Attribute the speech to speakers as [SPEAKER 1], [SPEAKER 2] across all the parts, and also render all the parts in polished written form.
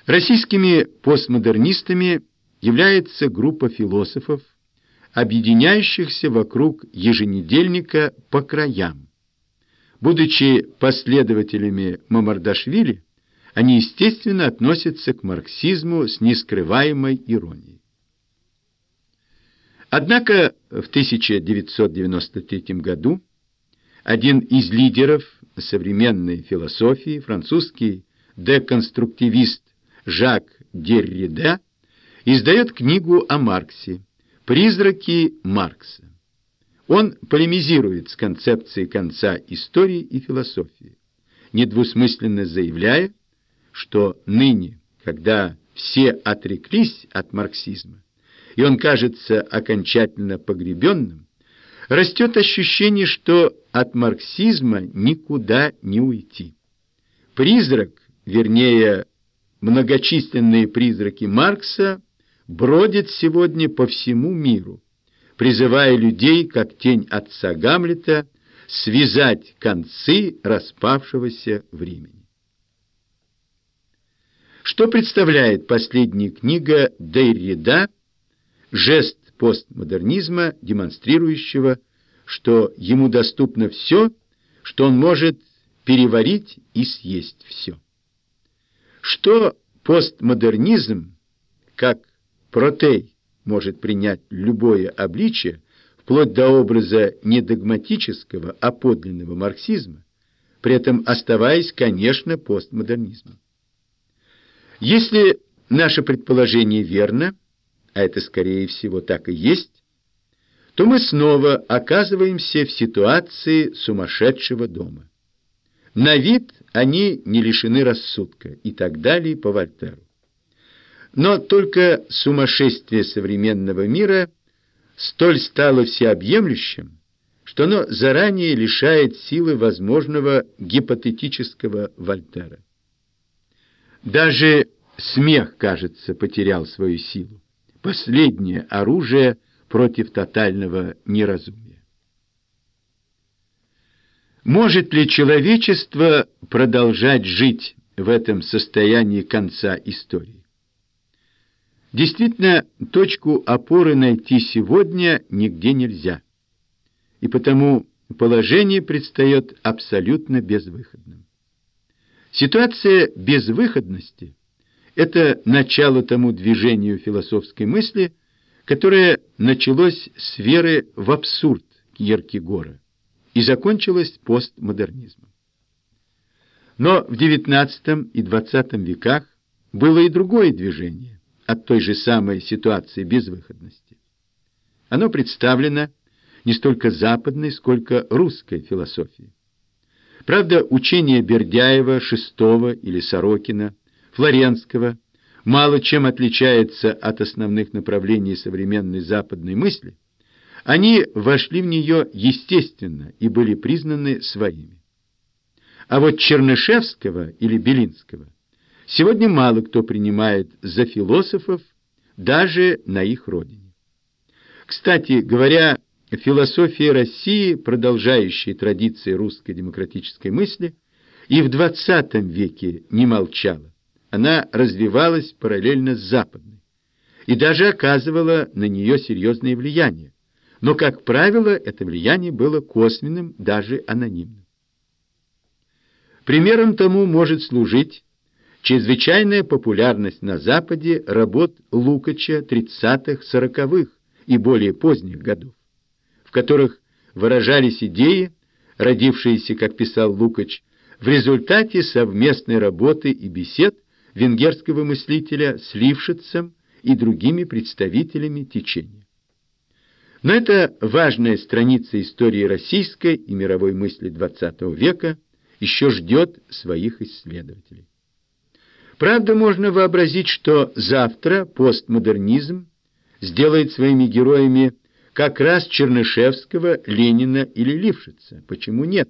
[SPEAKER 1] Российскими постмодернистами является группа философов, объединяющихся вокруг еженедельника «По краям». Будучи последователями Мамардашвили, они, естественно, относятся к марксизму с нескрываемой иронией. Однако в 1993 году один из лидеров современной философии, французский деконструктивист Жак Деррида, издает книгу о Марксе «Призраки Маркса». Он полемизирует с концепцией конца истории и философии, недвусмысленно заявляя, что ныне, когда все отреклись от марксизма, и он кажется окончательно погребенным, растет ощущение, что от марксизма никуда не уйти. Призрак, вернее, многочисленные призраки Маркса, бродят сегодня по всему миру, призывая людей, как тень отца Гамлета, связать концы распавшегося времени. Что представляет последняя книга Деррида, жест постмодернизма, демонстрирующего, что ему доступно все, что он может переварить и съесть все. Что постмодернизм, как протей, может принять любое обличие, вплоть до образа не догматического, а подлинного марксизма, при этом оставаясь, конечно, постмодернизмом. Если наше предположение верно, а это, скорее всего, так и есть, то мы снова оказываемся в ситуации сумасшедшего дома. На вид они не лишены рассудка и так далее по Вольтеру. Но только сумасшествие современного мира столь стало всеобъемлющим, что оно заранее лишает силы возможного гипотетического Вольтера. Даже смех, кажется, потерял свою силу. Последнее оружие против тотального неразумия. Может ли человечество продолжать жить в этом состоянии конца истории? Действительно, точку опоры найти сегодня нигде нельзя, и потому положение предстает абсолютно безвыходным. Ситуация безвыходности – это начало тому движению философской мысли, которое началось с веры в абсурд Кьеркегора и закончилось постмодернизмом. Но в XIX и XX веках было и другое движение от той же самой ситуации безвыходности. Оно представлено не столько западной, сколько русской философией. Правда, учение Бердяева, Шестого или Сорокина, Флоренского мало чем отличается от основных направлений современной западной мысли, они вошли в нее естественно и были признаны своими. А вот Чернышевского или Белинского сегодня мало кто принимает за философов даже на их родине. Кстати говоря, философия России, продолжающая традиции русской демократической мысли, и в XX веке не молчала. Она развивалась параллельно с западной и даже оказывала на нее серьезное влияние. Но, как правило, это влияние было косвенным, даже анонимным. Примером тому может служить чрезвычайная популярность на Западе работ Лукача 30-х, 40-х и более поздних годов, в которых выражались идеи, родившиеся, как писал Лукач, в результате совместной работы и бесед венгерского мыслителя с Лившицем и другими представителями течения. Но эта важная страница истории российской и мировой мысли XX века еще ждет своих исследователей. Правда, можно вообразить, что завтра постмодернизм сделает своими героями как раз Чернышевского, Ленина или Лившица. Почему нет?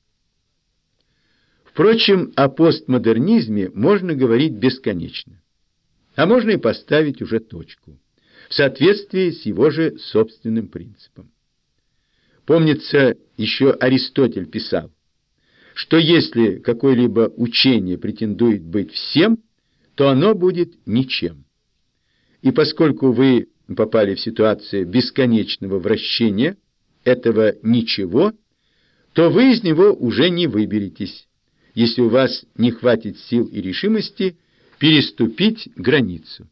[SPEAKER 1] Впрочем, о постмодернизме можно говорить бесконечно, а можно и поставить уже точку, в соответствии с его же собственным принципом. Помнится, еще Аристотель писал, что если какое-либо учение претендует быть всем, то оно будет ничем. И поскольку вы попали в ситуацию бесконечного вращения этого ничего, то вы из него уже не выберетесь, если у вас не хватит сил и решимости переступить границу.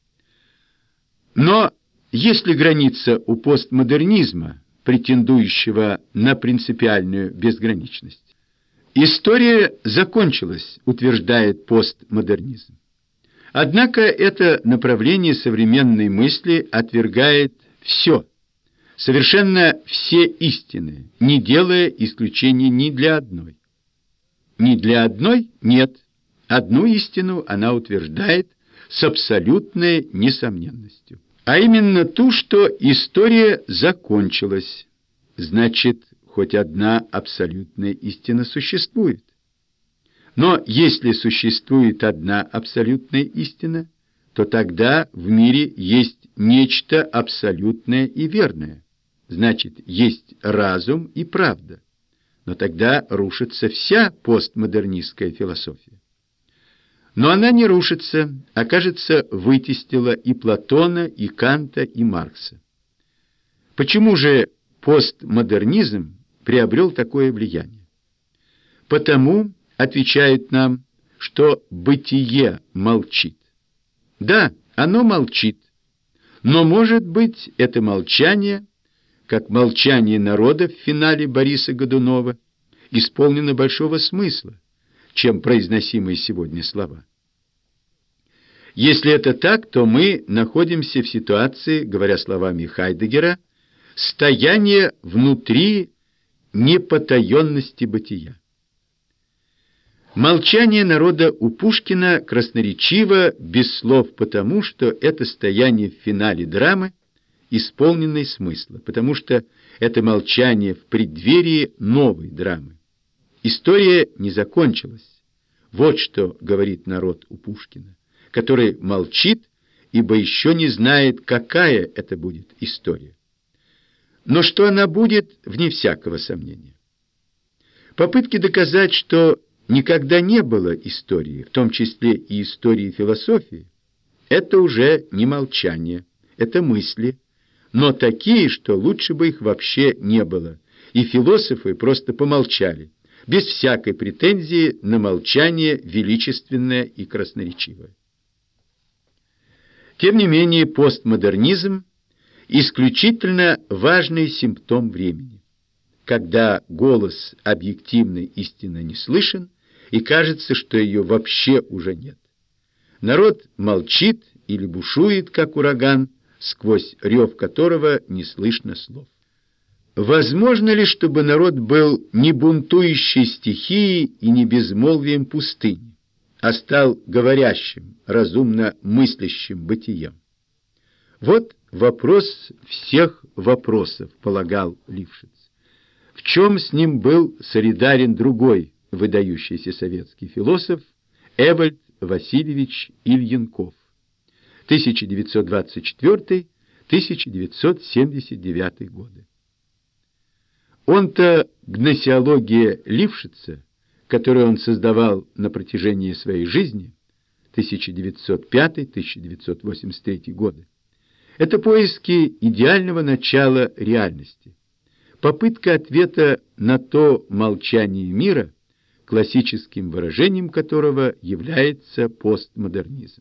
[SPEAKER 1] Но если граница у постмодернизма, претендующего на принципиальную безграничность, история закончилась, утверждает постмодернизм. Однако это направление современной мысли отвергает все, совершенно все истины, не делая исключения ни для одной. Ни для одной нет. Одну истину она утверждает с абсолютной несомненностью. А именно ту, что история закончилась. Значит, хоть одна абсолютная истина существует. Но если существует одна абсолютная истина, то тогда в мире есть нечто абсолютное и верное. Значит, есть разум и правда. Но тогда рушится вся постмодернистская философия. Но она не рушится, а, кажется, вытеснила и Платона, и Канта, и Маркса. Почему же постмодернизм приобрел такое влияние? Потому, отвечают нам, что бытие молчит. Да, оно молчит, но, может быть, это молчание, как молчание народа в финале Бориса Годунова, исполнено большого смысла, чем произносимые сегодня слова. Если это так, то мы находимся в ситуации, говоря словами Хайдеггера, стояния внутри непотаенности бытия. Молчание народа у Пушкина красноречиво, без слов, потому что это стояние в финале драмы, исполненной смысла, потому что это молчание в преддверии новой драмы. История не закончилась. Вот что говорит народ у Пушкина, который молчит, ибо еще не знает, какая это будет история. Но что она будет, вне всякого сомнения. Попытки доказать, что никогда не было истории, в том числе и истории философии, это уже не молчание, это мысли, но такие, что лучше бы их вообще не было, и философы просто помолчали, без всякой претензии на молчание величественное и красноречивое. Тем не менее, постмодернизм – исключительно важный симптом времени, когда голос объективной истины не слышен, и кажется, что ее вообще уже нет. Народ молчит или бушует, как ураган, сквозь рев которого не слышно слов. Возможно ли, чтобы народ был не бунтующей стихией и не безмолвием пустыни, а стал говорящим, разумно мыслящим бытием? Вот вопрос всех вопросов, полагал Лившиц. В чем с ним был солидарен другой выдающийся советский философ Эвальд Васильевич Ильинков, 1924-1979 годы. Он-то гносеология Лившица, которую он создавал на протяжении своей жизни, 1905-1983 годы, это поиски идеального начала реальности, попытка ответа на то молчание мира, классическим выражением которого является постмодернизм.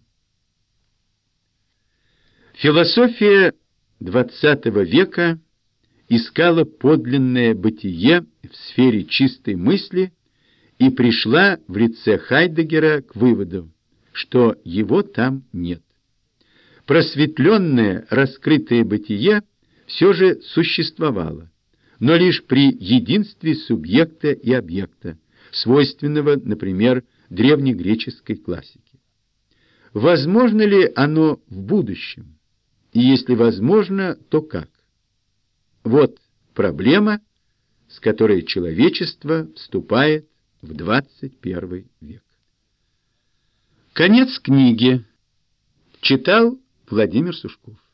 [SPEAKER 1] Философия XX века искала подлинное бытие в сфере чистой мысли и пришла в лице Хайдеггера к выводу, что его там нет. Просветленное, раскрытое бытие все же существовало, но лишь при единстве субъекта и объекта, свойственного, например, древнегреческой классике. Возможно ли оно в будущем? И если возможно, то как? Вот проблема, с которой человечество вступает в 21 век. Конец книги. Читал Владимир Сушков.